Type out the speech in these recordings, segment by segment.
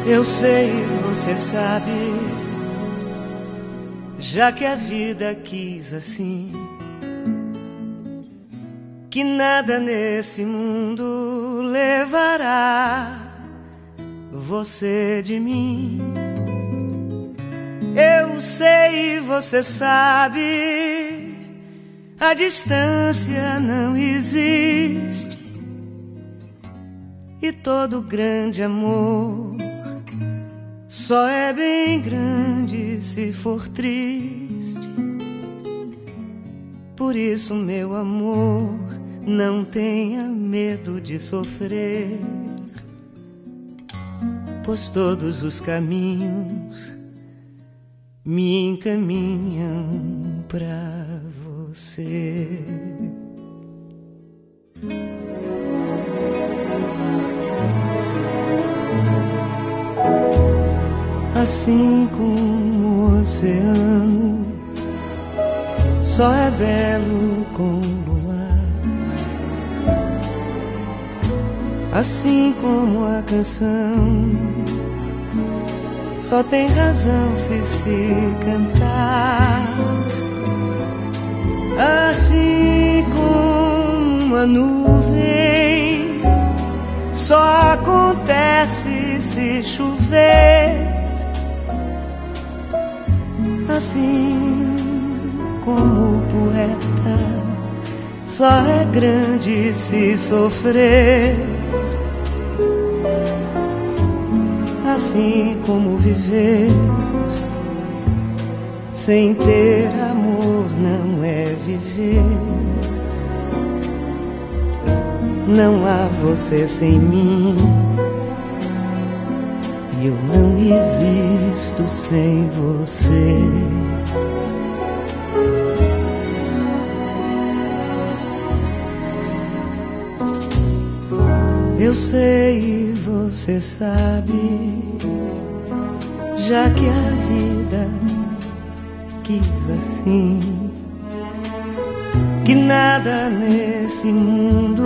Eu sei, você sabe, já que a vida quis assim, que nada nesse mundo levará você de mim. Eu sei, você sabe, a distância não existe, e todo grande amor só é bem grande se for triste. Por isso, meu amor, não tenha medo de sofrer, pois todos os caminhos me encaminham pra você. Assim como o oceano só é belo com luar, assim como a canção só tem razão se cantar, assim como a nuvem só acontece se chover, assim como o poeta só é grande se sofrer, assim como viver sem ter amor não é viver. Não há você sem mim, e eu não existo sem você. Eu sei, você sabe, já que a vida quis assim, que nada nesse mundo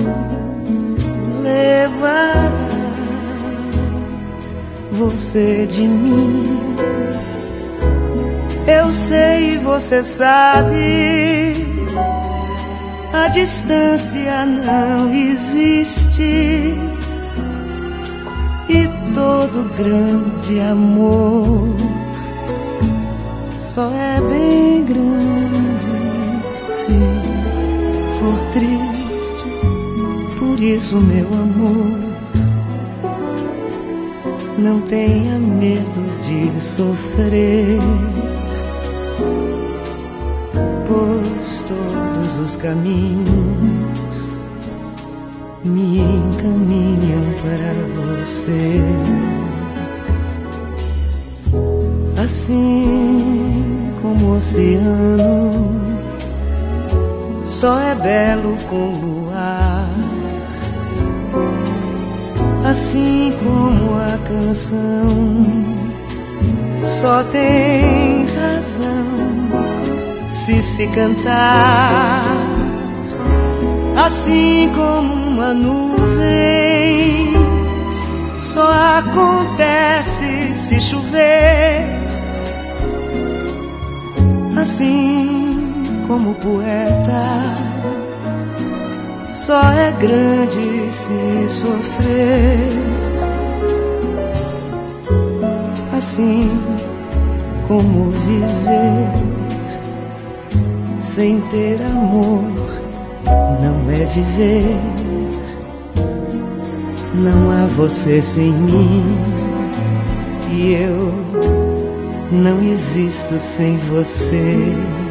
levará você de mim. Eu sei, você sabe, a distância não existe, e todo grande amor só é bem grande se for triste. Por isso, meu amor, não tenha medo de sofrer, pois todos os caminhos me encaminham para você. Assim como o oceano só é belo com luar, assim como a canção só tem razão se cantar, assim como uma nuvem só acontece se chover, assim como o poeta só é grande se sofrer, assim como viver sem ter amor não é viver. Não há você sem mim, e eu não existo sem você.